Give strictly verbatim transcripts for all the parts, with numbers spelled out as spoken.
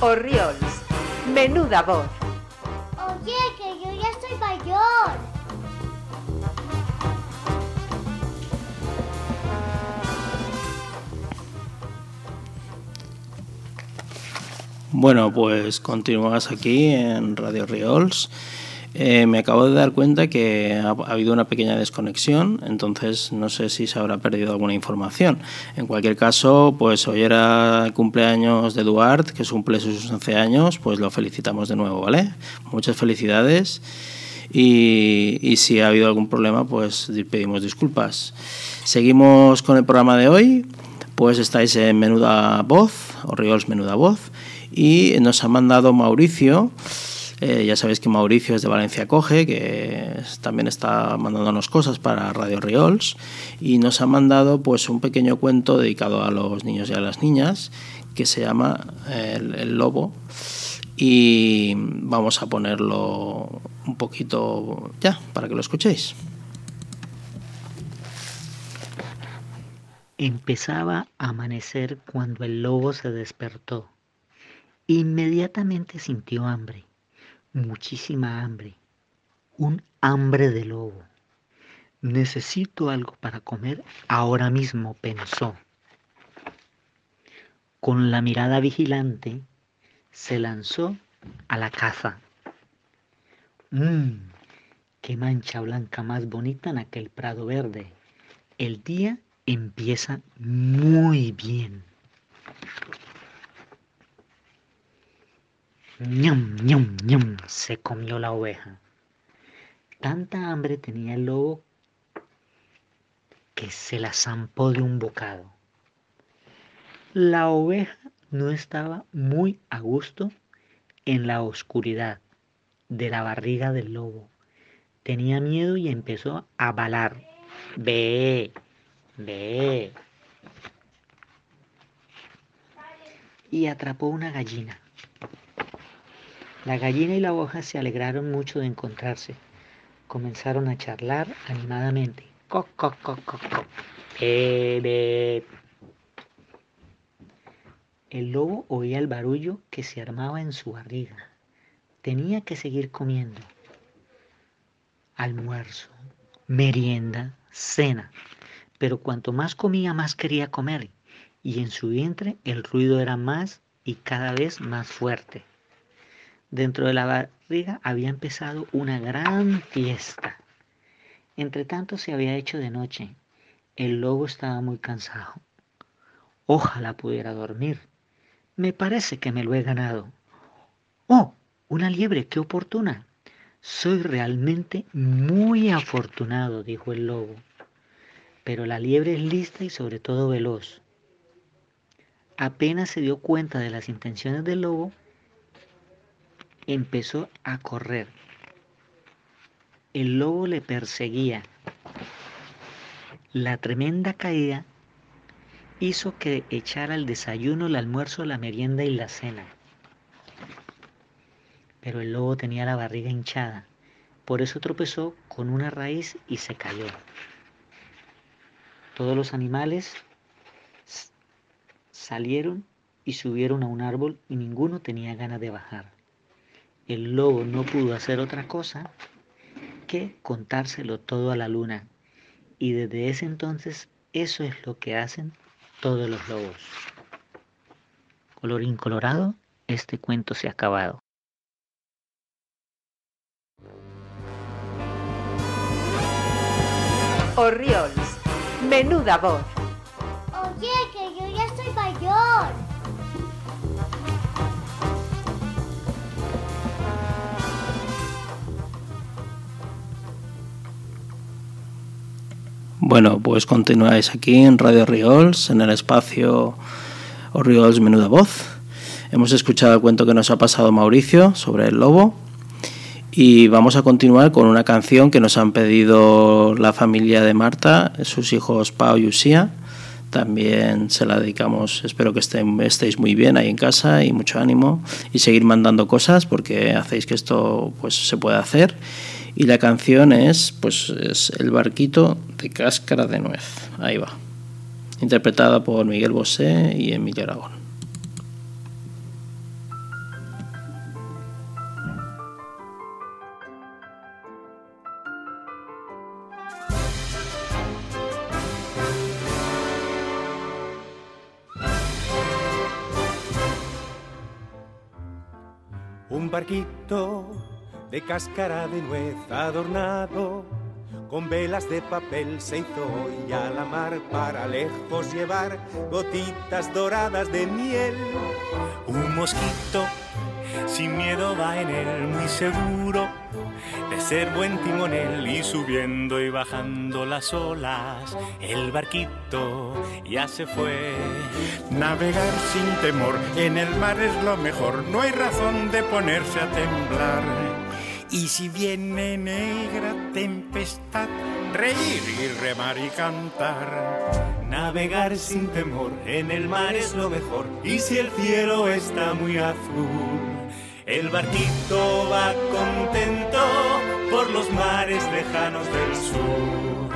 Orriols, menuda voz. Oye, que yo ya soy mayor. Bueno, pues continúas aquí en Radio Riols. Eh, me acabo de dar cuenta que ha, ha habido una pequeña desconexión, entonces no sé si se habrá perdido alguna información. En cualquier caso, pues hoy era el cumpleaños de Eduard, que cumple sus once años, pues lo felicitamos de nuevo, ¿vale? Muchas felicidades y, y si ha habido algún problema, pues pedimos disculpas. Seguimos con el programa de hoy, pues estáis en Menuda Voz, Orriols Menuda Voz, y nos ha mandado Mauricio. Eh, ya sabéis que Mauricio es de Valencia Coge, que también está mandándonos cosas para Radio Riols, y nos ha mandado pues un pequeño cuento dedicado a los niños y a las niñas que se llama El, el Lobo, y vamos a ponerlo un poquito ya para que lo escuchéis. Empezaba a amanecer cuando el lobo se despertó. Inmediatamente sintió hambre. Muchísima hambre, un hambre de lobo. Necesito algo para comer ahora mismo, pensó. Con la mirada vigilante, se lanzó a la caza. ¡Mmm! ¡Qué mancha blanca más bonita en aquel prado verde! El día empieza muy bien. ¡Ñam, ñam, ñam! Se comió la oveja. Tanta hambre tenía el lobo que se la zampó de un bocado. La oveja no estaba muy a gusto en la oscuridad de la barriga del lobo. Tenía miedo y empezó a balar. ¡Ve! ¡Ve! Y atrapó una gallina. La gallina y la oveja se alegraron mucho de encontrarse. Comenzaron a charlar animadamente. ¡Coc, coc, coc, coc, coc! ¡Be, be! El lobo oía el barullo que se armaba en su barriga. Tenía que seguir comiendo. Almuerzo, merienda, cena. Pero cuanto más comía, más quería comer. Y en su vientre el ruido era más y cada vez más fuerte. Dentro de la barriga había empezado una gran fiesta. Entre tanto se había hecho de noche. El lobo estaba muy cansado. Ojalá pudiera dormir. Me parece que me lo he ganado. ¡Oh! Una liebre, qué oportuna. Soy realmente muy afortunado, dijo el lobo. Pero la liebre es lista y sobre todo veloz. Apenas se dio cuenta de las intenciones del lobo, empezó a correr. El lobo le perseguía. La tremenda caída hizo que echara el desayuno, el almuerzo, la merienda y la cena. Pero el lobo tenía la barriga hinchada. Por eso tropezó con una raíz y se cayó. Todos los animales salieron y subieron a un árbol y ninguno tenía ganas de bajar. El lobo no pudo hacer otra cosa que contárselo todo a la luna. Y desde ese entonces eso es lo que hacen todos los lobos. Colorín colorado, este cuento se ha acabado. Orriols, menuda voz. Oye, que yo ya soy mayor. Bueno, pues continuáis aquí en Radio Riols, en el espacio Orriols Menuda Voz. Hemos escuchado el cuento que nos ha pasado Mauricio sobre el lobo y vamos a continuar con una canción que nos han pedido la familia de Marta, sus hijos Pau y Usía. También se la dedicamos, espero que estén, estéis muy bien ahí en casa y mucho ánimo y seguir mandando cosas porque hacéis que esto pues se pueda hacer. Y la canción es, pues, es El barquito de cáscara de nuez. Ahí va. Interpretada por Miguel Bosé y Emilio Aragón. Un barquito de cáscara de nuez adornado, con velas de papel se hizo hoy a la mar para lejos llevar gotitas doradas de miel. Un mosquito sin miedo va en él, muy seguro de ser buen timonel, y subiendo y bajando las olas, el barquito ya se fue. Navegar sin temor en el mar es lo mejor, no hay razón de ponerse a temblar. Y si viene negra tempestad, reír y remar y cantar. Navegar sin temor en el mar es lo mejor, y si el cielo está muy azul, el barquito va contento por los mares lejanos del sur.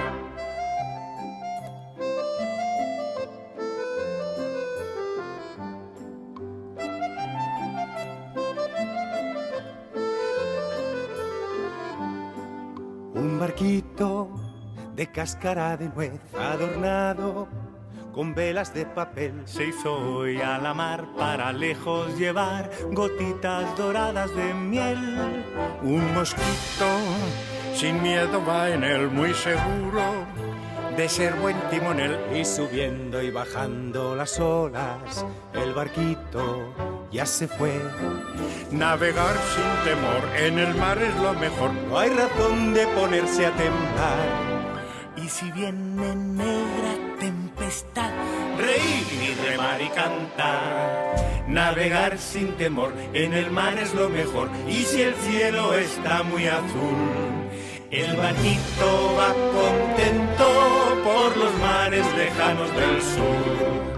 Un barquito de cáscara de nuez adornado, con velas de papel se hizo hoy a la mar para lejos llevar gotitas doradas de miel. Un mosquito sin miedo va en él, muy seguro de ser buen timonel. Y subiendo y bajando las olas, el barquito ya se fue. Navegar sin temor en el mar es lo mejor, no hay razón de ponerse a temblar. Y si viene negra tempestad, reír y remar y cantar. Navegar sin temor en el mar es lo mejor, y si el cielo está muy azul, el barquito va contento por los mares lejanos del sur.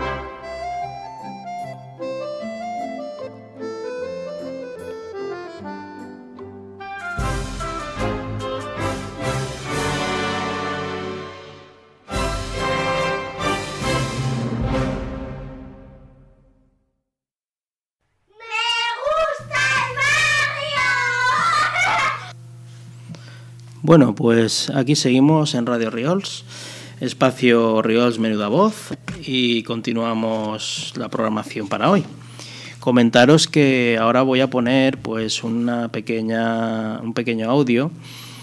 Bueno, pues aquí seguimos en Radio Riols, espacio Riols Menuda Voz, y continuamos la programación para hoy. Comentaros que ahora voy a poner pues una pequeña, un pequeño audio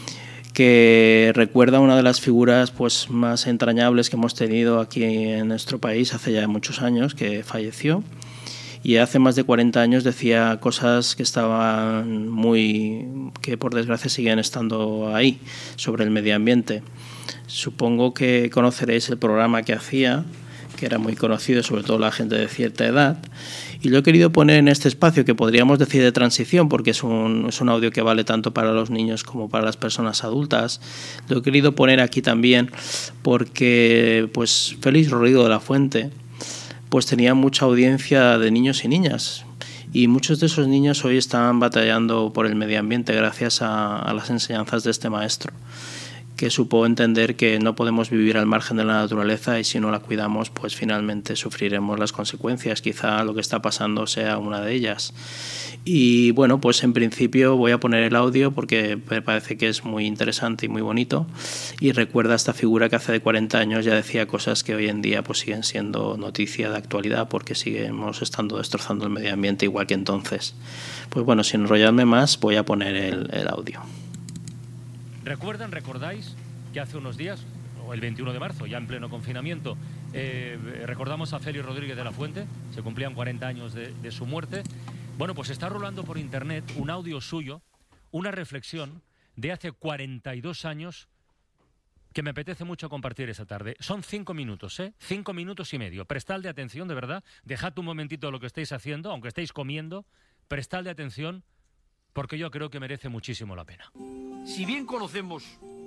que recuerda una de las figuras pues más entrañables que hemos tenido aquí en nuestro país hace ya muchos años, que falleció. Y hace más de cuarenta años decía cosas que estaban muy, que por desgracia siguen estando ahí, sobre el medio ambiente. Supongo que conoceréis el programa que hacía, que era muy conocido, sobre todo la gente de cierta edad. Y lo he querido poner en este espacio que podríamos decir de transición, porque es un, es un audio que vale tanto para los niños como para las personas adultas. Lo he querido poner aquí también porque pues Félix Rodrigo de la Fuente pues tenía mucha audiencia de niños y niñas, y muchos de esos niños hoy están batallando por el medio ambiente gracias a, a las enseñanzas de este maestro, que supo entender que no podemos vivir al margen de la naturaleza y si no la cuidamos pues finalmente sufriremos las consecuencias. Quizá lo que está pasando sea una de ellas. Y bueno, pues en principio voy a poner el audio porque me parece que es muy interesante y muy bonito, y recuerda a esta figura que hace de cuarenta años ya decía cosas que hoy en día pues siguen siendo noticia de actualidad, porque seguimos estando destrozando el medio ambiente igual que entonces. Pues bueno, sin enrollarme más, voy a poner el, el audio. ¿Recuerdan, recordáis que hace unos días, o el veintiuno de marzo, ya en pleno confinamiento, eh, recordamos a Félix Rodríguez de la Fuente? Se cumplían cuarenta años de, de su muerte. Bueno, pues está rolando por internet un audio suyo, una reflexión de hace cuarenta y dos años que me apetece mucho compartir esta tarde. Son cinco minutos, ¿eh? Cinco minutos y medio. Prestadle atención, de verdad. Dejad un momentito lo que estáis haciendo, aunque estéis comiendo. Prestadle atención, porque yo creo que merece muchísimo la pena. Si bien conocemos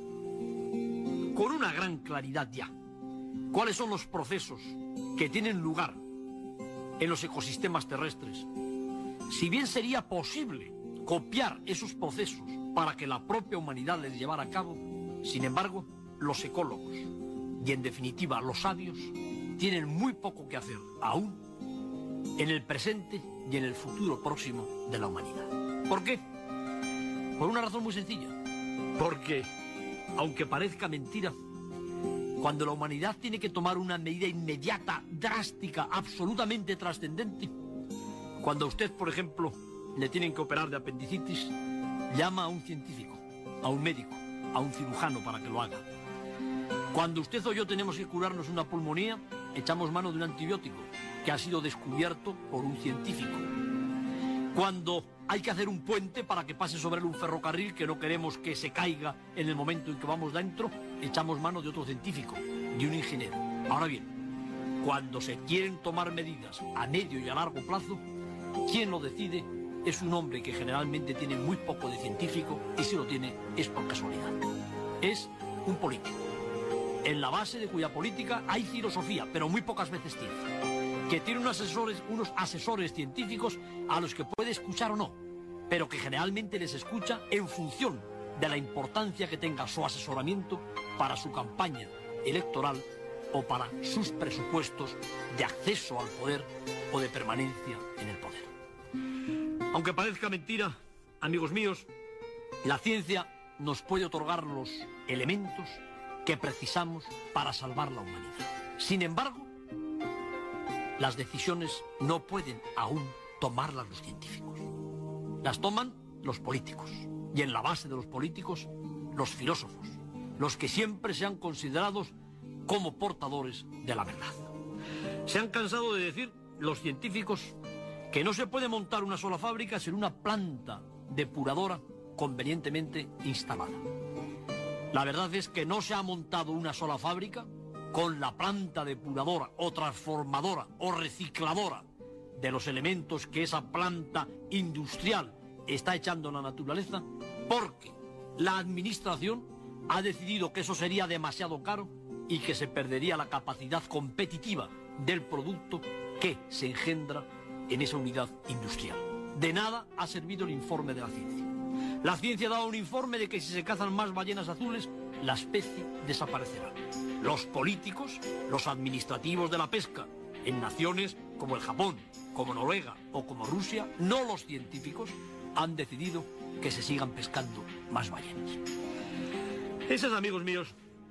con una gran claridad ya cuáles son los procesos que tienen lugar en los ecosistemas terrestres, si bien sería posible copiar esos procesos para que la propia humanidad les llevara a cabo, sin embargo, los ecólogos y en definitiva los sabios tienen muy poco que hacer aún en el presente y en el futuro próximo de la humanidad. ¿Por qué? Por una razón muy sencilla. Porque, aunque parezca mentira, cuando la humanidad tiene que tomar una medida inmediata, drástica, absolutamente trascendente, cuando usted, por ejemplo, le tienen que operar de apendicitis, llama a un científico, a un médico, a un cirujano para que lo haga. Cuando usted o yo tenemos que curarnos una pulmonía, echamos mano de un antibiótico que ha sido descubierto por un científico. Cuando hay que hacer un puente para que pase sobre él un ferrocarril que no queremos que se caiga en el momento en que vamos dentro, echamos mano de otro científico, de un ingeniero. Ahora bien, cuando se quieren tomar medidas a medio y a largo plazo, quien lo decide es un hombre que generalmente tiene muy poco de científico, y si lo tiene es por casualidad. Es un político, en la base de cuya política hay filosofía, pero muy pocas veces ciencia, que tiene unos asesores, unos asesores científicos a los que puede escuchar o no, pero que generalmente les escucha en función de la importancia que tenga su asesoramiento para su campaña electoral o para sus presupuestos de acceso al poder o de permanencia en el poder. Aunque parezca mentira, amigos míos, la ciencia nos puede otorgar los elementos que precisamos para salvar la humanidad. Sin embargo, las decisiones no pueden aún tomarlas los científicos. Las toman los políticos. Y en la base de los políticos, los filósofos, los que siempre se han considerado como portadores de la verdad. Se han cansado de decir los científicos que no se puede montar una sola fábrica sin una planta depuradora convenientemente instalada. La verdad es que no se ha montado una sola fábrica con la planta depuradora o transformadora o recicladora de los elementos que esa planta industrial está echando a la naturaleza, porque la administración ha decidido que eso sería demasiado caro y que se perdería la capacidad competitiva del producto que se engendra en esa unidad industrial. De nada ha servido el informe de la ciencia. La ciencia ha dado un informe de que si se cazan más ballenas azules, la especie desaparecerá. Los políticos, los administrativos de la pesca, en naciones como el Japón, como Noruega o como Rusia, no los científicos, han decidido que se sigan pescando más ballenas. Esa es, amigos míos,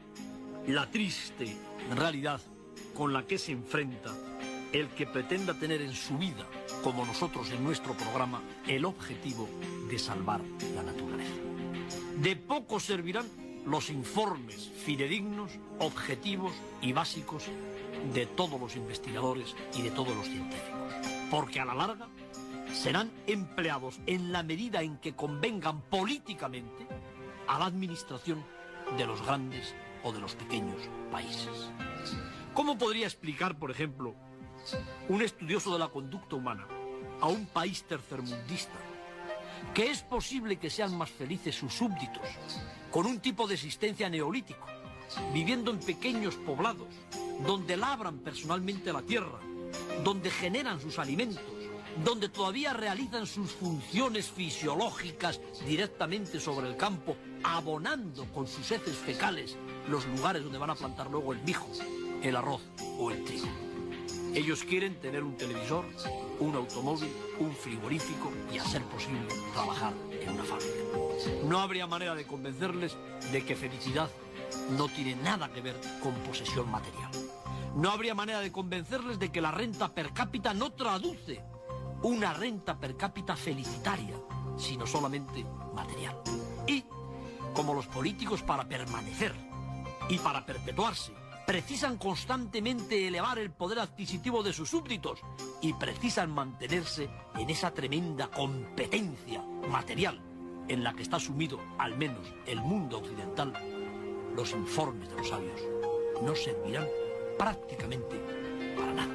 la triste realidad con la que se enfrenta el que pretenda tener en su vida, como nosotros en nuestro programa, el objetivo de salvar la naturaleza. De poco servirán los informes fidedignos, objetivos y básicos de todos los investigadores y de todos los científicos, porque a la larga serán empleados en la medida en que convengan políticamente a la administración de los grandes o de los pequeños países. ¿Cómo podría explicar, por ejemplo, un estudioso de la conducta humana a un país tercermundista que es posible que sean más felices sus súbditos con un tipo de existencia neolítico, viviendo en pequeños poblados, donde labran personalmente la tierra, donde generan sus alimentos, donde todavía realizan sus funciones fisiológicas directamente sobre el campo, abonando con sus heces fecales los lugares donde van a plantar luego el mijo, el arroz o el trigo? Ellos quieren tener un televisor, un automóvil, un frigorífico y, a ser posible, trabajar en una fábrica. No habría manera de convencerles de que felicidad no tiene nada que ver con posesión material. No habría manera de convencerles de que la renta per cápita no traduce una renta per cápita felicitaria, sino solamente material. Y, como los políticos para permanecer y para perpetuarse precisan constantemente elevar el poder adquisitivo de sus súbditos y precisan mantenerse en esa tremenda competencia material en la que está sumido al menos el mundo occidental, los informes de los sabios no servirán prácticamente para nada.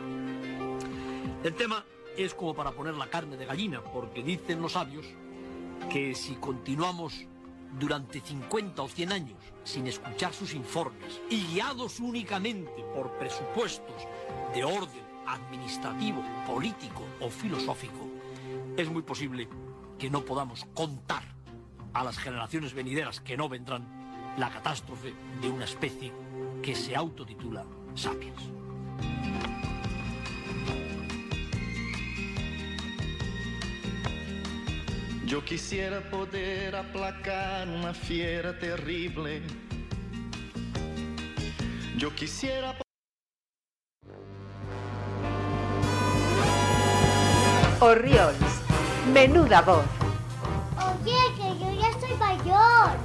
El tema es como para poner la carne de gallina, porque dicen los sabios que si continuamos durante cincuenta o cien años sin escuchar sus informes y guiados únicamente por presupuestos de orden administrativo, político o filosófico, es muy posible que no podamos contar a las generaciones venideras que no vendrán la catástrofe de una especie que se autotitula Sapiens. Yo quisiera poder aplacar una fiera terrible. Yo quisiera... Orriols, Menuda voz. Oye, que yo ya soy mayor.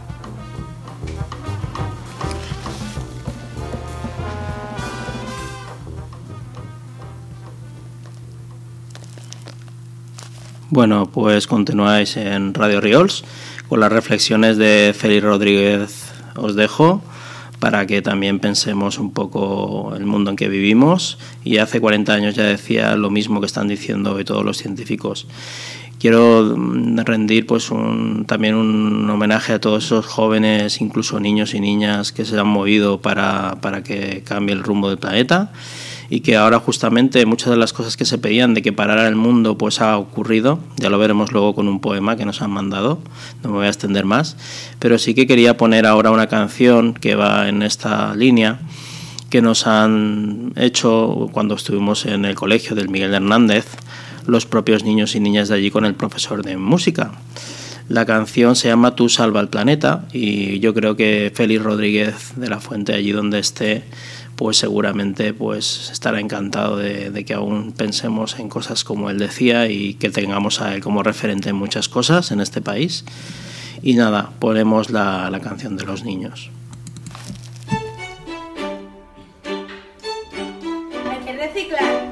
Bueno, pues continuáis en Radio Riols con las reflexiones de Félix Rodríguez. Os dejo para que también pensemos un poco el mundo en que vivimos, y hace cuarenta años ya decía lo mismo que están diciendo hoy todos los científicos. Quiero rendir pues un, también un homenaje a todos esos jóvenes, incluso niños y niñas, que se han movido para, para que cambie el rumbo del planeta, y que ahora justamente muchas de las cosas que se pedían de que parara el mundo pues ha ocurrido. Ya lo veremos luego con un poema que nos han mandado, no me voy a extender más, pero sí que quería poner ahora una canción que va en esta línea, que nos han hecho cuando estuvimos en el colegio del Miguel Hernández, los propios niños y niñas de allí con el profesor de música. La canción se llama Tú salva el planeta, y yo creo que Félix Rodríguez de la Fuente, allí donde esté, pues seguramente pues estará encantado de, de que aún pensemos en cosas como él decía, y que tengamos a él como referente en muchas cosas en este país. Y nada, ponemos la, la canción de los niños. Hay que reciclar.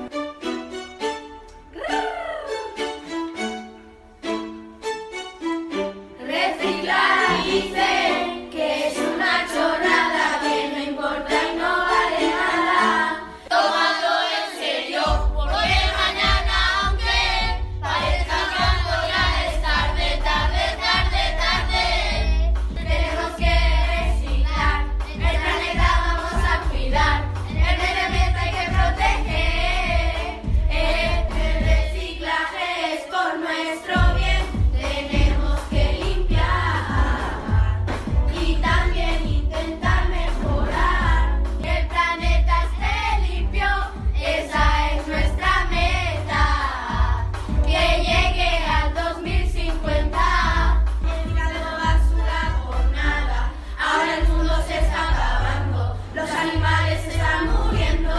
Reciclar dice que es una chorrada, que no importa y no vale nada. Tómalo en serio, porque mañana, aunque parezca pronto, ya es tarde, tarde, tarde, tarde. Tenemos que reciclar, el planeta vamos a cuidar, el medio ambiente hay que proteger. El reciclaje es por nuestro bien, tenemos que limpiar y también intentar mejorar, que el planeta esté limpio, esa es nuestra meta, que llegue al dos mil cincuenta, tirando basura por nada, ahora el mundo se está acabando, los animales se están muriendo.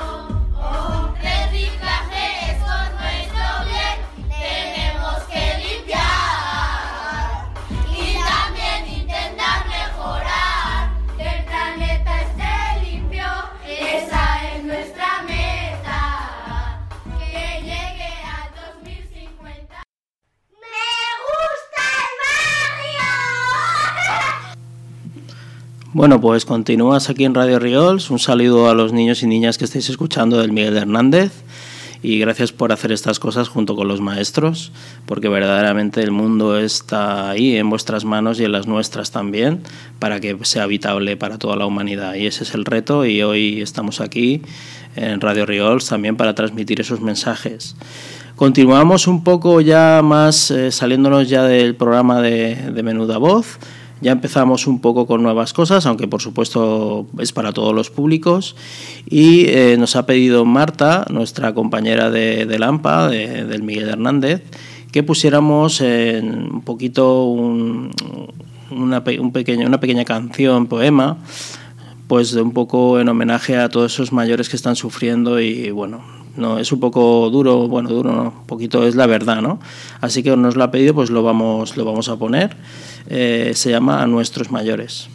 Oh, reciclaje es por nuestro bien, tenemos que limpiar y también intentar mejorar, que el planeta esté limpio, esa es nuestra meta, que llegue al dos mil cincuenta. ¡Me gusta el barrio! Bueno, pues continúas aquí en Radio Riols. Un saludo a los niños y niñas que estáis escuchando del Miguel Hernández, y gracias por hacer estas cosas junto con los maestros, porque verdaderamente el mundo está ahí en vuestras manos y en las nuestras también, para que sea habitable para toda la humanidad, y ese es el reto, y hoy estamos aquí en Radio Riols también para transmitir esos mensajes. Continuamos un poco ya más, eh, saliéndonos ya del programa de, de Menuda Voz. Ya empezamos un poco con nuevas cosas, aunque por supuesto es para todos los públicos, y eh, nos ha pedido Marta, nuestra compañera de, de Lampa, de, del Miguel Hernández, que pusiéramos en un poquito un, una, un pequeño, una pequeña canción, poema, pues un poco en homenaje a todos esos mayores que están sufriendo. Y bueno, no es un poco duro, bueno, duro no, un poquito es la verdad, ¿no? Así que nos lo ha pedido, pues lo vamos, lo vamos a poner. Eh, se llama A Nuestros Mayores.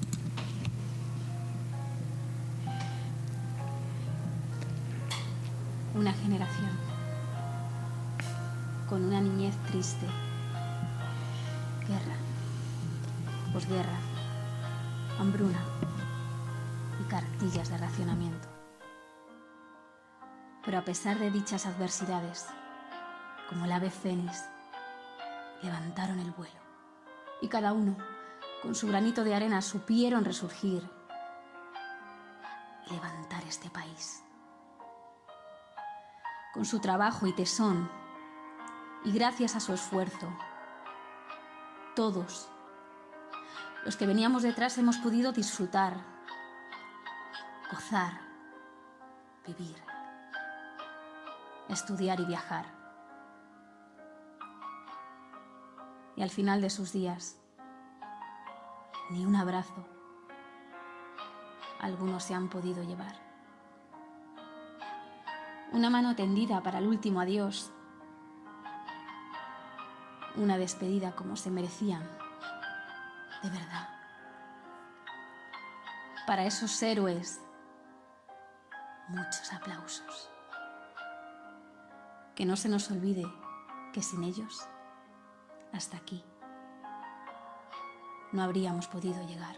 Una generación con una niñez triste, guerra, posguerra, hambruna y cartillas de racionamiento. Pero a pesar de dichas adversidades, como el ave fénix, levantaron el vuelo, y cada uno, con su granito de arena, supieron resurgir y levantar este país. Con su trabajo y tesón, y gracias a su esfuerzo, todos los que veníamos detrás hemos podido disfrutar, gozar, vivir, estudiar y viajar. Y al final de sus días, ni un abrazo algunos se han podido llevar. Una mano tendida para el último adiós, una despedida como se merecían, de verdad. Para esos héroes, muchos aplausos. Que no se nos olvide que sin ellos, hasta aquí, no habríamos podido llegar.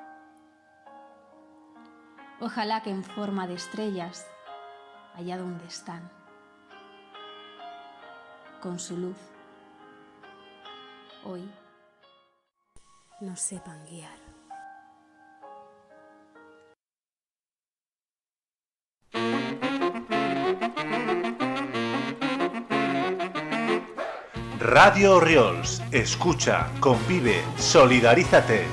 Ojalá que en forma de estrellas, allá donde están, con su luz, hoy nos sepan guiar. Radio Riols, escucha, convive, solidarízate.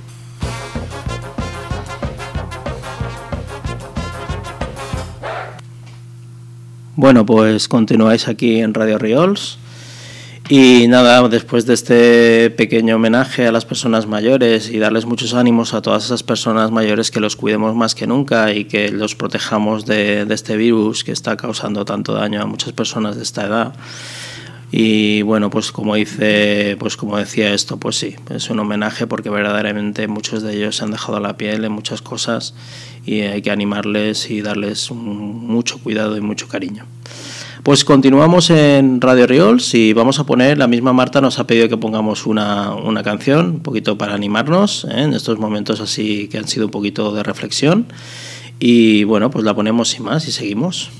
Bueno, pues continuáis aquí en Radio Riols. Y nada, después de este pequeño homenaje a las personas mayores y darles muchos ánimos a todas esas personas mayores, que los cuidemos más que nunca y que los protejamos de, de este virus que está causando tanto daño a muchas personas de esta edad. Y bueno, pues como dice, pues como decía esto, pues sí, es un homenaje porque verdaderamente muchos de ellos se han dejado la piel en muchas cosas y hay que animarles y darles un, mucho cuidado y mucho cariño. Pues continuamos en Radio Riols y vamos a poner, la misma Marta nos ha pedido que pongamos una, una canción, un poquito para animarnos, ¿eh? En estos momentos así que han sido un poquito de reflexión. Y bueno, pues la ponemos sin más y seguimos.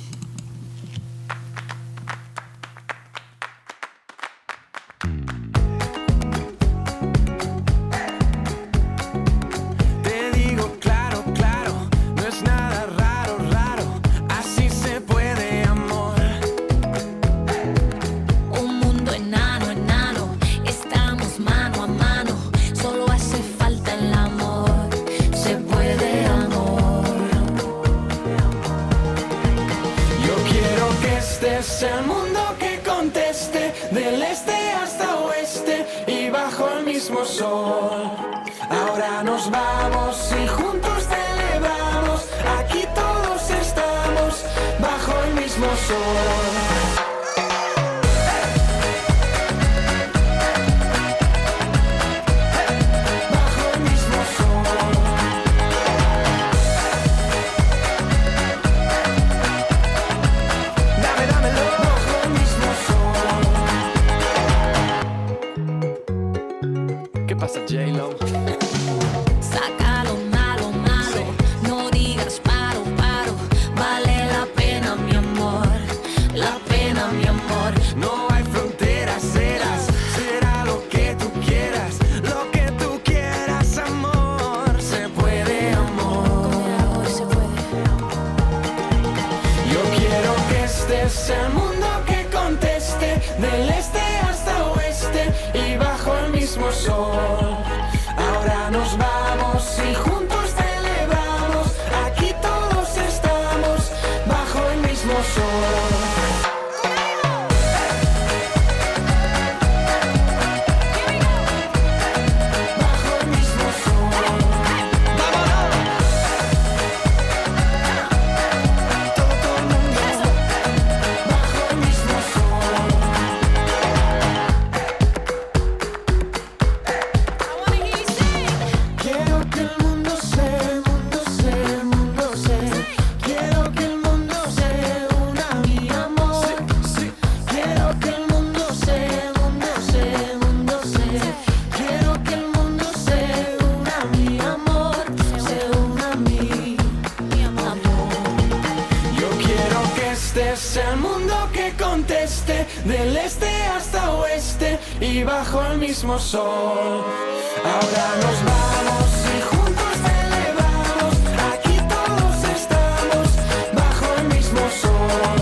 Sol. Ahora nos vamos y juntos celebramos. Aquí todos estamos bajo el mismo sol.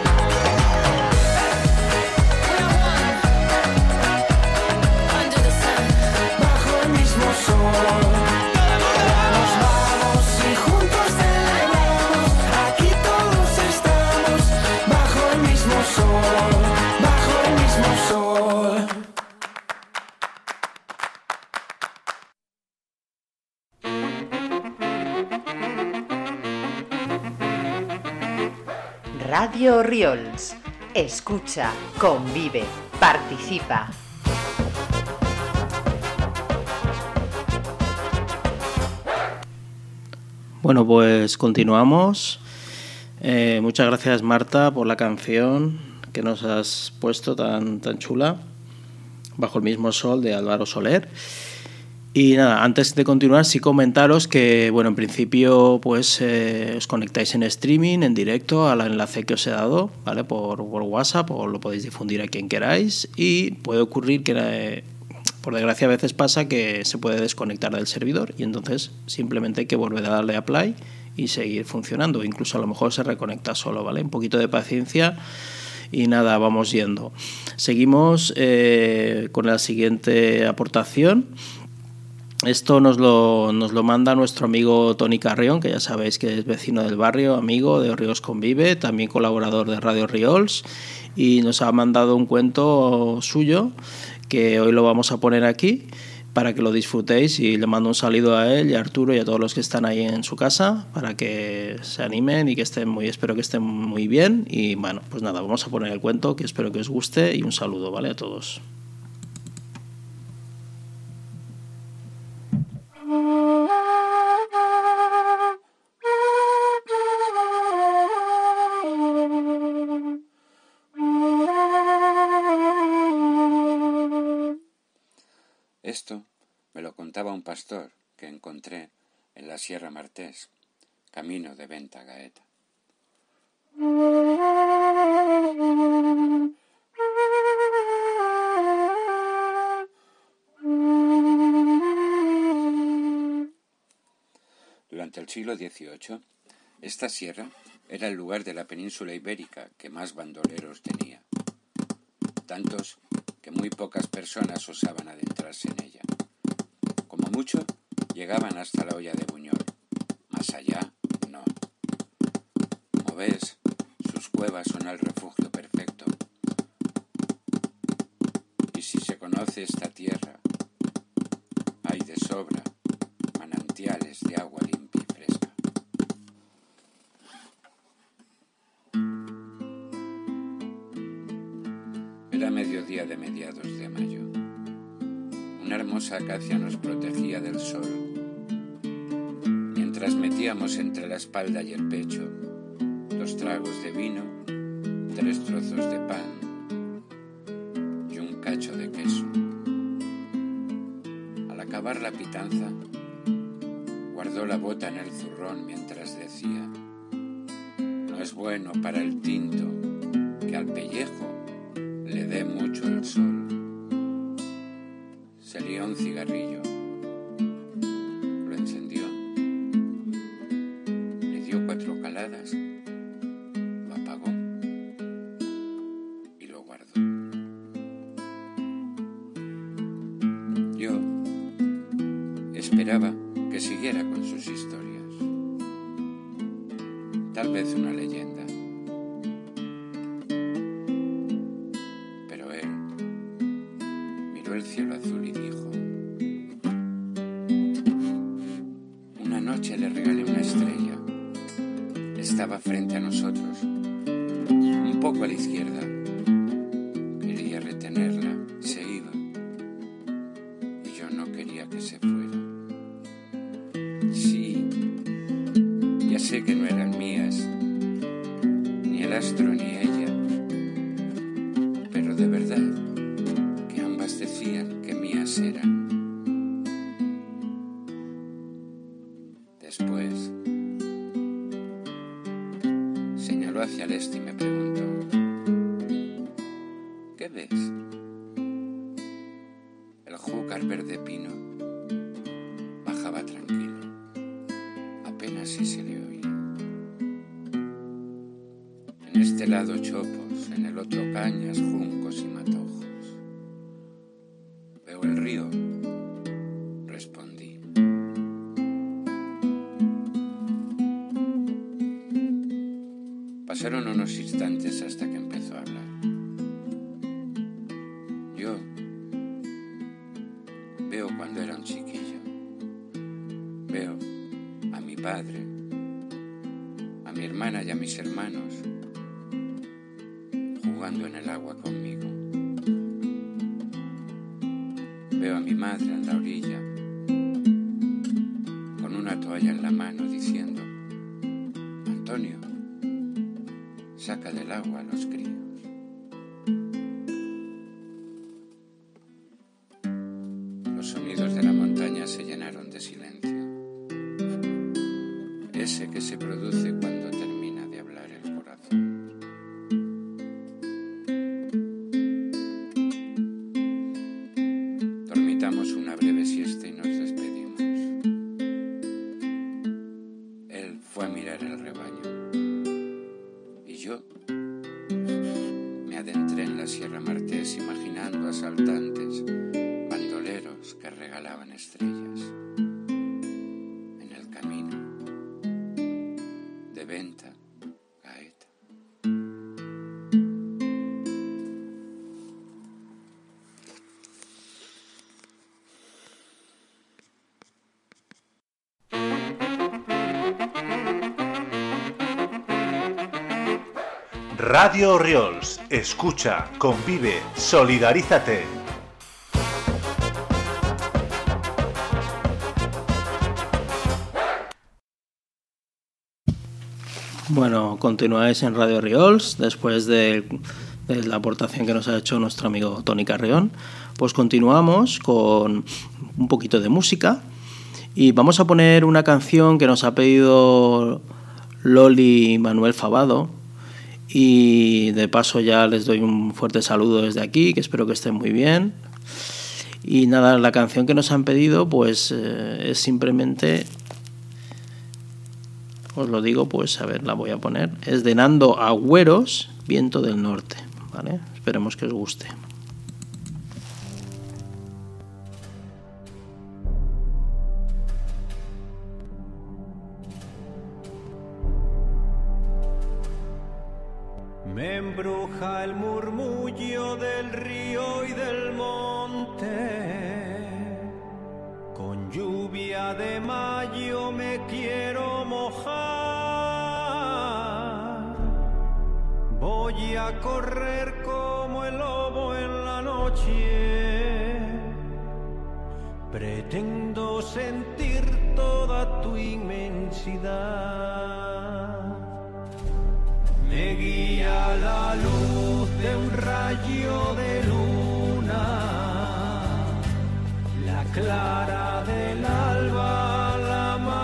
Bajo el mismo sol. Ahora nos vamos y juntos celebramos. Aquí todos estamos bajo el mismo sol. Bajo el mismo sol. Radio Riols. Escucha, convive, participa. Bueno, pues continuamos. Eh, muchas gracias, Marta, por la canción que nos has puesto tan, tan chula, Bajo el mismo sol, de Álvaro Soler. Y nada, antes de continuar, sí comentaros que, bueno, en principio, pues eh, os conectáis en streaming, en directo, al enlace que os he dado, ¿vale? Por, por WhatsApp, o lo podéis difundir a quien queráis. Y puede ocurrir que, eh, por desgracia, a veces pasa que se puede desconectar del servidor y entonces simplemente hay que volver a darle a play y seguir funcionando. Incluso a lo mejor se reconecta solo, ¿vale? Un poquito de paciencia. Y nada, vamos yendo. Seguimos eh, con la siguiente aportación. Esto nos lo, nos lo manda nuestro amigo Tony Carrión, que ya sabéis que es vecino del barrio, amigo de Ríos Convive, también colaborador de Radio Riols, y nos ha mandado un cuento suyo que hoy lo vamos a poner aquí para que lo disfrutéis, y le mando un saludo a él y a Arturo y a todos los que están ahí en su casa para que se animen y que estén muy, espero que estén muy bien. Y bueno, pues nada, vamos a poner el cuento, que espero que os guste, y un saludo, ¿vale? A todos. Esto me lo contaba un pastor que encontré en la Sierra Martés, camino de Venta Gaeta. Durante el siglo dieciocho, esta sierra era el lugar de la península ibérica que más bandoleros tenía, tantos que muy pocas personas osaban adentrarse en ella. Como mucho, llegaban hasta la Hoya de Buñol. Más allá, no. Como ves, sus cuevas son el refugio perfecto. Y si se conoce esta tierra, hay de sobra manantiales de agua limpia y fresca. Era mediodía de mediados de mayo. Una hermosa acacia nos protegía del sol, mientras metíamos entre la espalda y el pecho dos tragos de vino, tres trozos de pan y un cacho de queso. Al acabar la pitanza, guardó la bota en el zurrón mientras decía: no es bueno para el tinto que al pellejo le dé mucho el sol. Se lió un cigarrillo, lo encendió, le dio cuatro caladas, lo apagó y lo guardó. Yo esperaba que siguiera con sus historias, tal vez una leyenda. Pero él miró el cielo azul y dijo: una noche le regalé una estrella. Estaba frente a nosotros, un poco a la izquierda. Quería retenerla, se iba, y yo no quería que se fuera. Sí, ya sé que no eran mías, ni el astro ni ella, pero de verdad que ambas decían que mías eran. Después señaló hacia el este y me preguntó: ¿qué ves? El júcar verde pino bajaba tranquilo, apenas si se le oía. En este lado chopos, en el otro cañas, juncos y matojos. Veo el río, respondí. Pasaron unos instantes hasta que empezó a hablar. Yo veo cuando era un chiquillo. Veo a mi padre, a mi hermana y a mis hermanos jugando en el agua conmigo. Veo a mi madre en la orilla con una toalla en la mano diciendo: saca del agua a los críos. Los sonidos de la montaña se llenaron de silencio, ese que se produce cuando termina de hablar el corazón. Dormitamos una breve siesta y nos despedimos. Él fue a mirar el rebaño y yo me adentré en la Sierra Martés imaginando asaltantes, bandoleros que regalaban estrellas en el camino de venta, gaeta. Radio Riols, escucha, convive, solidarízate. Bueno, continuáis en Radio Riols después de, de la aportación que nos ha hecho nuestro amigo Toni Carrión. Pues continuamos con un poquito de música y vamos a poner una canción que nos ha pedido Loli Manuel Fabado. Y de paso ya les doy un fuerte saludo desde aquí, que espero que estén muy bien. Y nada, la canción que nos han pedido pues eh, es simplemente, os lo digo, pues a ver, la voy a poner. Es de Nando Agüeros, Viento del Norte, ¿vale? Esperemos que os guste. Me embruja el murmullo del río y del monte. Con lluvia de mayo me quiero mojar. Voy a correr como el lobo en la noche. Pretendo sentir toda tu inmensidad. Me guía la luz de un rayo de luna, la clara del alba al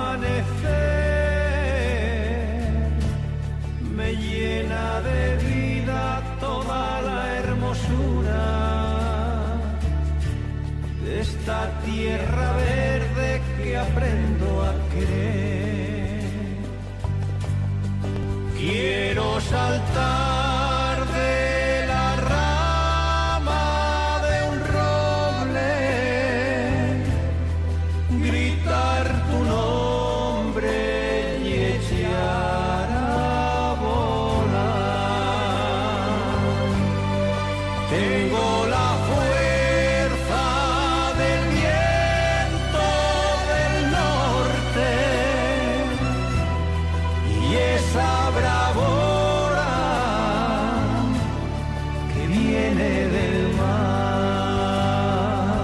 amanecer. Me llena de vida toda la hermosura de esta tierra verde que aprendo a querer. Quiero saltar de la rama de un roble, gritar tu nombre y echar a volar. Tengo la fuerza del viento del norte y esa bravura que viene del mar.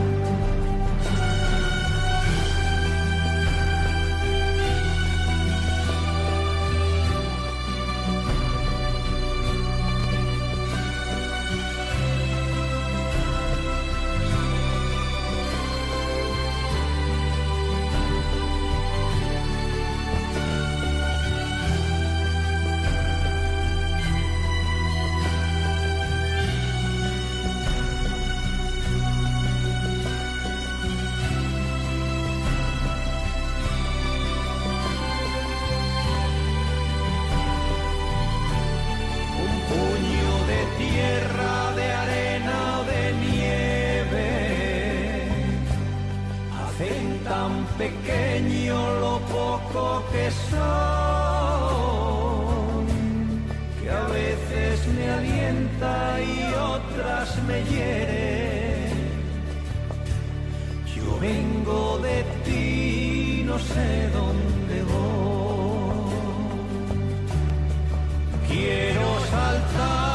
Tierra de arena o de nieve hacen tan pequeño lo poco que soy, que a veces me alienta y otras me hiere. Yo vengo de ti, no sé dónde voy. Quiero saltar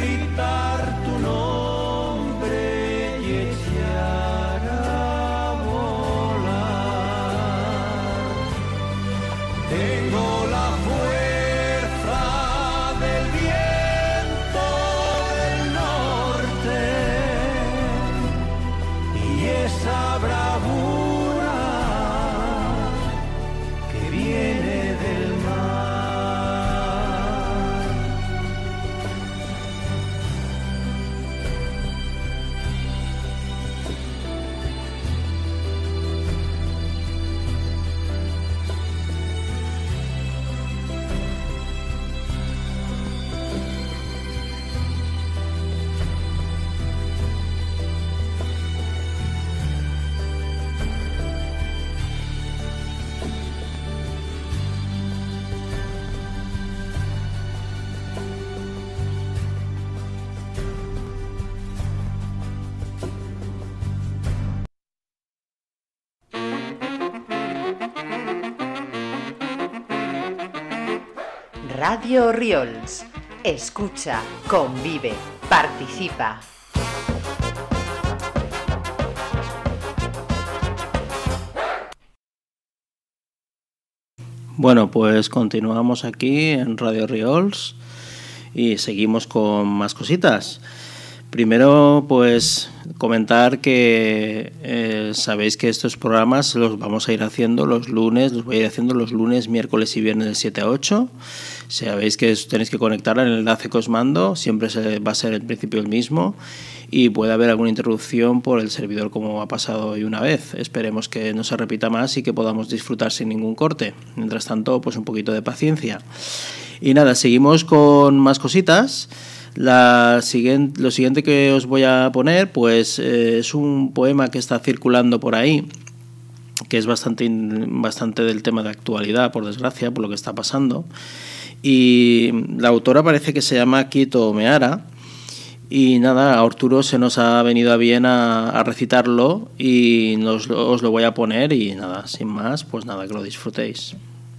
tu nombre y echar a volar. Tengo la fuerza del viento del norte y esa bravura que viene del mar. Radio Riols. Escucha, convive, participa. Bueno, pues continuamos aquí en Radio Riols y seguimos con más cositas. Primero, pues comentar que eh, sabéis que estos programas los vamos a ir haciendo los lunes, los voy a ir haciendo los lunes, miércoles y viernes de siete a ocho. Sabéis que tenéis que conectar al enlace que os mando, siempre se, va a ser en principio el mismo y puede haber alguna interrupción por el servidor como ha pasado hoy una vez. Esperemos que no se repita más y que podamos disfrutar sin ningún corte. Mientras tanto, pues un poquito de paciencia. Y nada, seguimos con más cositas. La siguiente, lo siguiente que os voy a poner pues eh, es un poema que está circulando por ahí, que es bastante, bastante del tema de actualidad, por desgracia, por lo que está pasando. Y la autora parece que se llama Quito Meara. Y nada, a Arturo se nos ha venido a bien a, a recitarlo y nos, os lo voy a poner y nada, sin más, pues nada, que lo disfrutéis.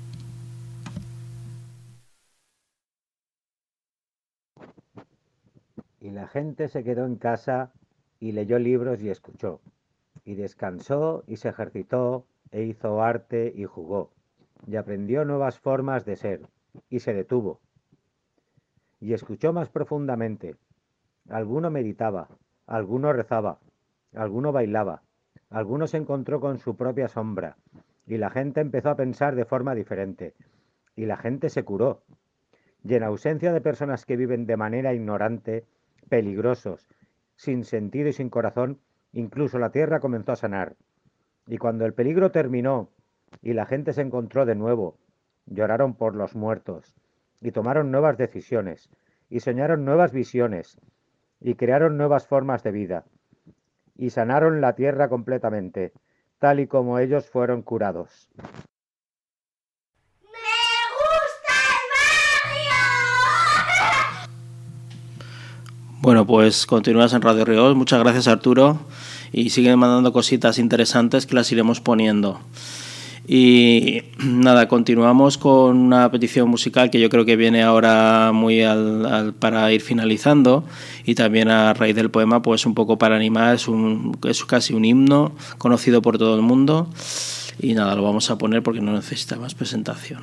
Y la gente se quedó en casa y leyó libros y escuchó, y descansó y se ejercitó e hizo arte y jugó, y aprendió nuevas formas de ser, y se detuvo. Y escuchó más profundamente. Alguno meditaba, alguno rezaba, alguno bailaba, alguno se encontró con su propia sombra, y la gente empezó a pensar de forma diferente, y la gente se curó. Y en ausencia de personas que viven de manera ignorante, peligrosos, sin sentido y sin corazón, incluso la tierra comenzó a sanar. Y cuando el peligro terminó y la gente se encontró de nuevo, lloraron por los muertos, y tomaron nuevas decisiones, y soñaron nuevas visiones, y crearon nuevas formas de vida, y sanaron la tierra completamente, tal y como ellos fueron curados. Bueno, pues continúas en Radio Riols. Muchas gracias, Arturo. Y siguen mandando cositas interesantes que las iremos poniendo. Y nada, continuamos con una petición musical que yo creo que viene ahora muy al, al, para ir finalizando. Y también a raíz del poema, pues un poco para animar. Es, un, es casi un himno conocido por todo el mundo. Y nada, lo vamos a poner porque no necesita más presentación.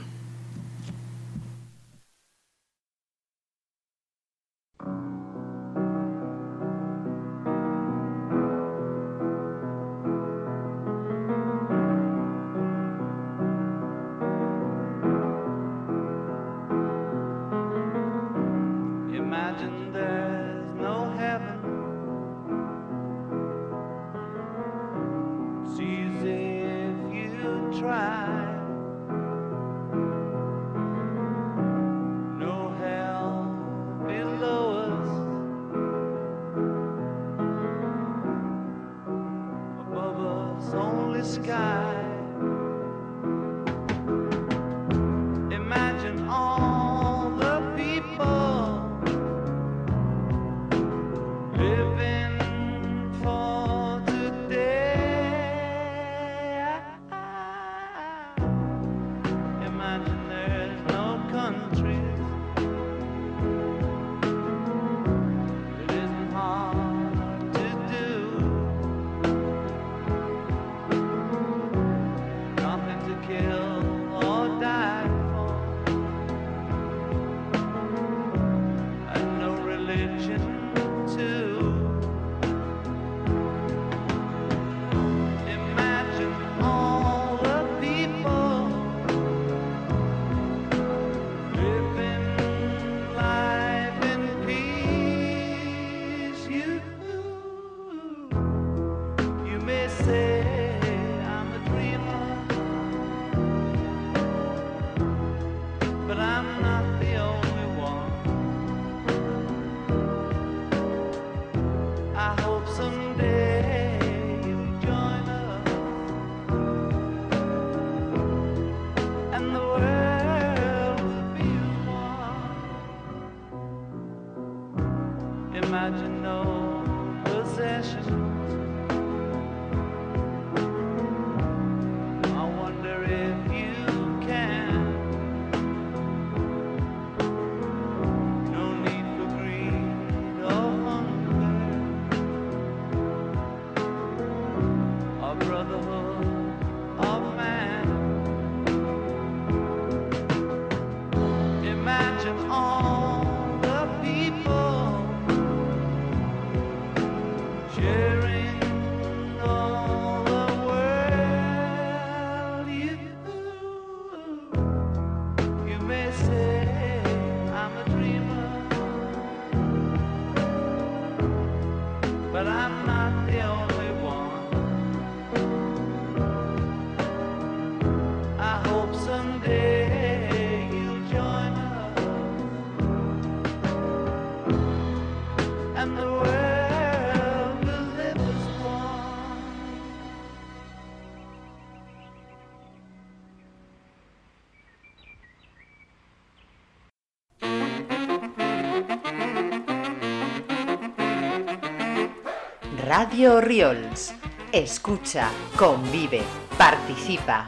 Radio Riols. Escucha, convive, participa.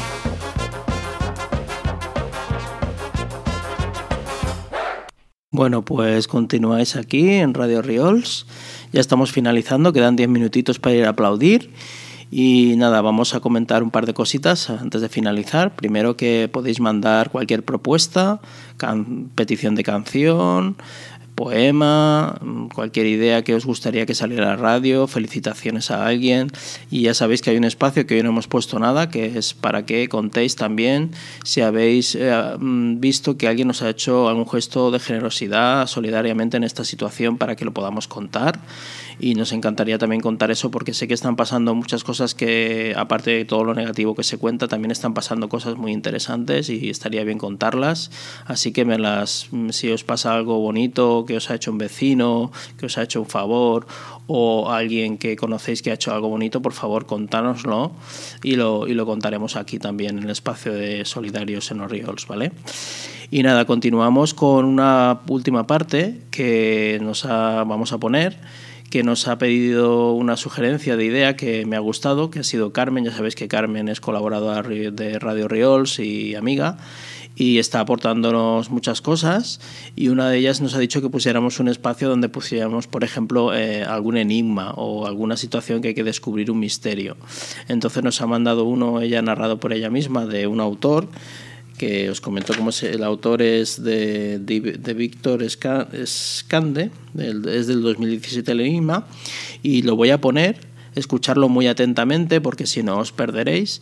Bueno, pues continuáis aquí en Radio Riols. Ya estamos finalizando, quedan diez minutitos para ir a aplaudir. Y nada, vamos a comentar un par de cositas antes de finalizar. Primero, que podéis mandar cualquier propuesta, can- petición de canción, poema, cualquier idea que os gustaría que saliera a la radio, felicitaciones a alguien. Y ya sabéis que hay un espacio que hoy no hemos puesto nada, que es para que contéis también si habéis eh, visto que alguien os ha hecho algún gesto de generosidad solidariamente en esta situación, para que lo podamos contar. Y nos encantaría también contar eso, porque sé que están pasando muchas cosas que, aparte de todo lo negativo que se cuenta, también están pasando cosas muy interesantes y estaría bien contarlas. Así que me las, si os pasa algo bonito, que os ha hecho un vecino, que os ha hecho un favor, o alguien que conocéis que ha hecho algo bonito, por favor contárnoslo y lo, y lo contaremos aquí también en el espacio de Solidarios en los Riols, ¿vale? Y nada, continuamos con una última parte que nos ha, vamos a poner, que nos ha pedido una sugerencia de idea que me ha gustado, que ha sido Carmen. Ya sabéis que Carmen es colaboradora de Radio Riols y amiga, y está aportándonos muchas cosas, y una de ellas nos ha dicho que pusiéramos un espacio donde pusiéramos, por ejemplo, eh, algún enigma o alguna situación que hay que descubrir, un misterio. Entonces nos ha mandado uno, ella narrado por ella misma, de un autor que os comento cómo es. El autor es de, de, de Víctor Escande, del, es del dos mil diecisiete el enigma, y lo voy a poner, escucharlo muy atentamente porque si no os perderéis.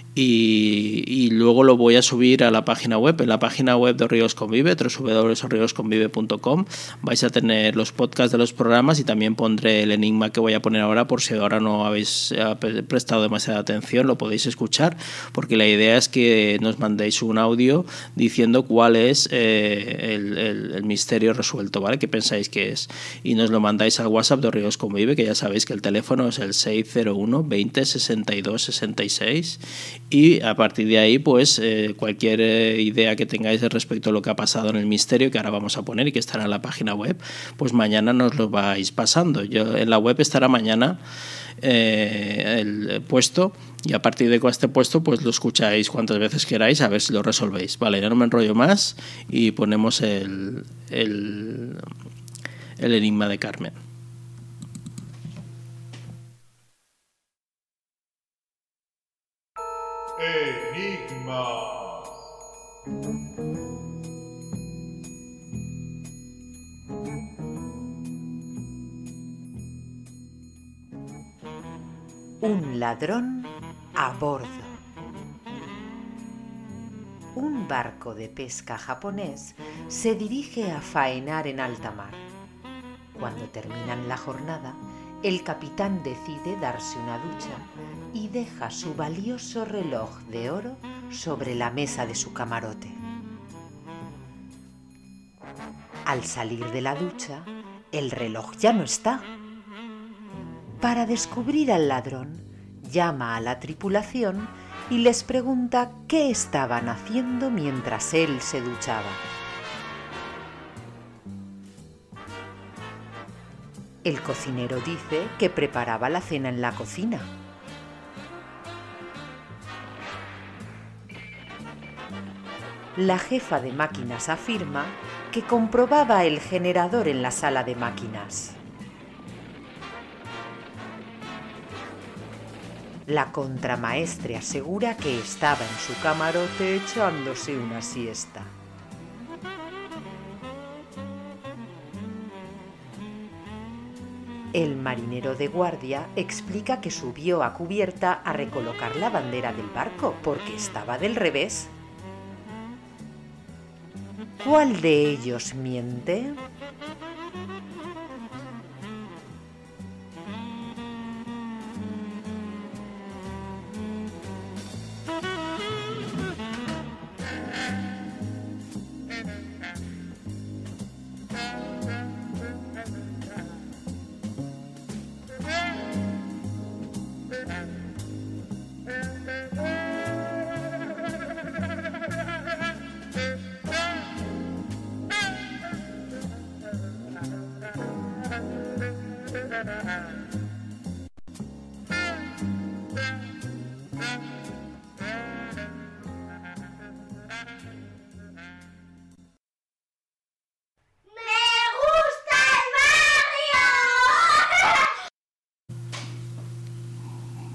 Y, y luego lo voy a subir a la página web. En la página web de Ríos Convive, doble u doble u doble u punto ríos convive punto com, vais a tener los podcasts de los programas, y también pondré el enigma que voy a poner ahora, por si ahora no habéis prestado demasiada atención, lo podéis escuchar, porque la idea es que nos mandéis un audio diciendo cuál es eh, el, el, el misterio resuelto, ¿vale? ¿Qué pensáis que es? Y nos lo mandáis al WhatsApp de Ríos Convive, que ya sabéis que el teléfono es el seis cero uno veinte sesenta y dos sesenta y seis. Y a partir de ahí, pues eh, cualquier eh, idea que tengáis respecto a lo que ha pasado en el misterio, que ahora vamos a poner y que estará en la página web, pues mañana nos lo vais pasando. Yo, en la web estará mañana eh, el puesto, y a partir de este puesto pues lo escucháis cuantas veces queráis, a ver si lo resolvéis. Vale, ya no me enrollo más y ponemos el, el, el enigma de Carmen. Enigma. Un ladrón a bordo. Un barco de pesca japonés se dirige a faenar en alta mar. Cuando terminan la jornada, el capitán decide darse una ducha y deja su valioso reloj de oro sobre la mesa de su camarote. Al salir de la ducha, el reloj ya no está. Para descubrir al ladrón, llama a la tripulación y les pregunta qué estaban haciendo mientras él se duchaba. El cocinero dice que preparaba la cena en la cocina. La jefa de máquinas afirma que comprobaba el generador en la sala de máquinas. La contramaestre asegura que estaba en su camarote echándose una siesta. El marinero de guardia explica que subió a cubierta a recolocar la bandera del barco porque estaba del revés. ¿Cuál de ellos miente?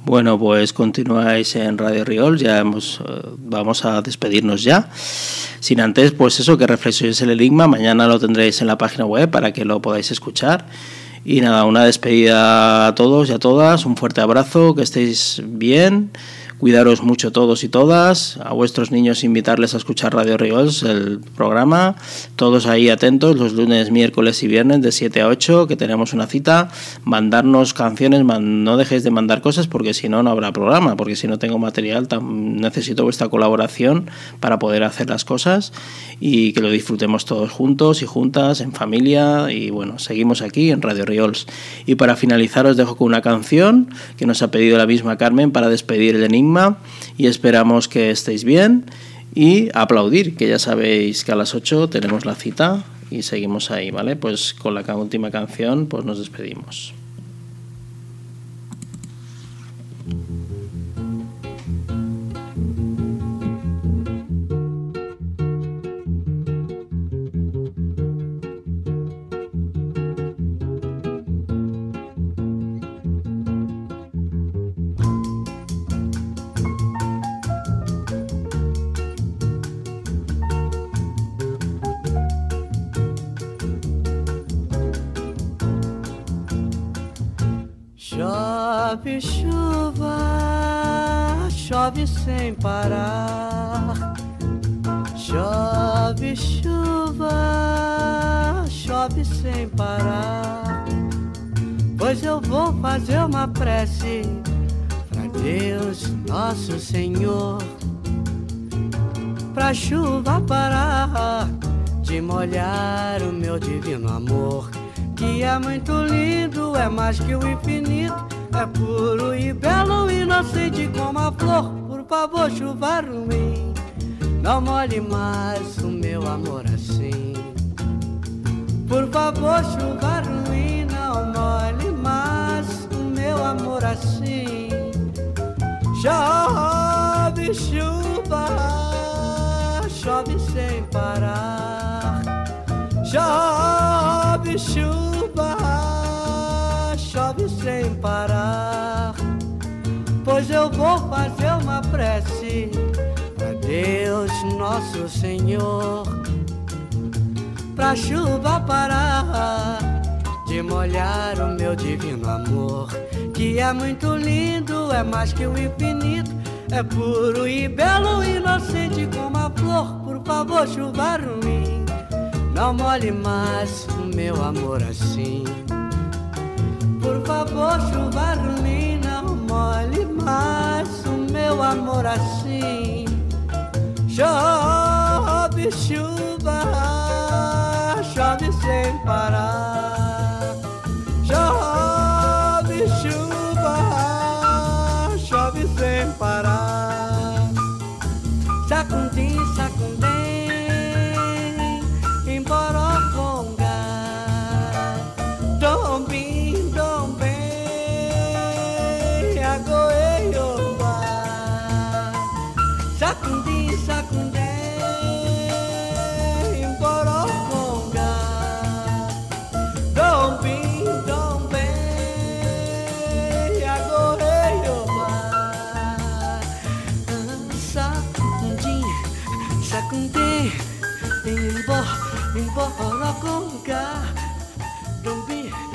Bueno, pues continuáis en Radio Riols, ya hemos, uh, vamos a despedirnos ya. Sin antes, pues eso, que reflexionéis el enigma, mañana lo tendréis en la página web para que lo podáis escuchar. Y nada, una despedida a todos y a todas, un fuerte abrazo, que estéis bien. Cuidaros mucho todos y todas, a vuestros niños invitarles a escuchar Radio Riols, el programa, todos ahí atentos los lunes, miércoles y viernes de siete a ocho, que tenemos una cita, mandarnos canciones, man, no dejéis de mandar cosas porque si no, no habrá programa, porque si no tengo material tam, necesito vuestra colaboración para poder hacer las cosas y que lo disfrutemos todos juntos y juntas, en familia y bueno, seguimos aquí en Radio Riols. Y para finalizar os dejo con una canción que nos ha pedido la misma Carmen para despedir el enigma. Y esperamos que estéis bien y aplaudir, que ya sabéis que a las ocho tenemos la cita y seguimos ahí, ¿vale? Pues con la última canción pues nos despedimos. Chove chuva, chove sem parar. Chove chuva, chove sem parar. Pois eu vou fazer uma prece pra Deus Nosso Senhor, pra chuva parar de molhar o meu divino amor, que é muito lindo, é mais que o infinito, é puro e belo, inocente como a flor. Por favor, chuva ruim, não molhe mais o meu amor assim. Por favor, chuva ruim, não molhe mais o meu amor assim. Chove chuva, chove sem parar. Chove chuva, chove sem parar. Pois eu vou fazer uma prece pra Deus Nosso Senhor, pra chuva parar de molhar o meu divino amor, que é muito lindo, é mais que o infinito, é puro e belo, inocente como a flor. Por favor, chuva ruim, não molhe mais o meu amor assim. Por favor, chuva ruim, não molhe mais o meu amor assim. Chove chuva, chove sem parar. Chove chuva, chove sem parar. Sacundim, sacundim, emboroconga. Dombim, dombim, agoeiomba. Sacundim, sacundim, emboroconga. Dombim, dombim, agoeiomba. Sacundim, sacundim, embor, emboroconga. Dombim.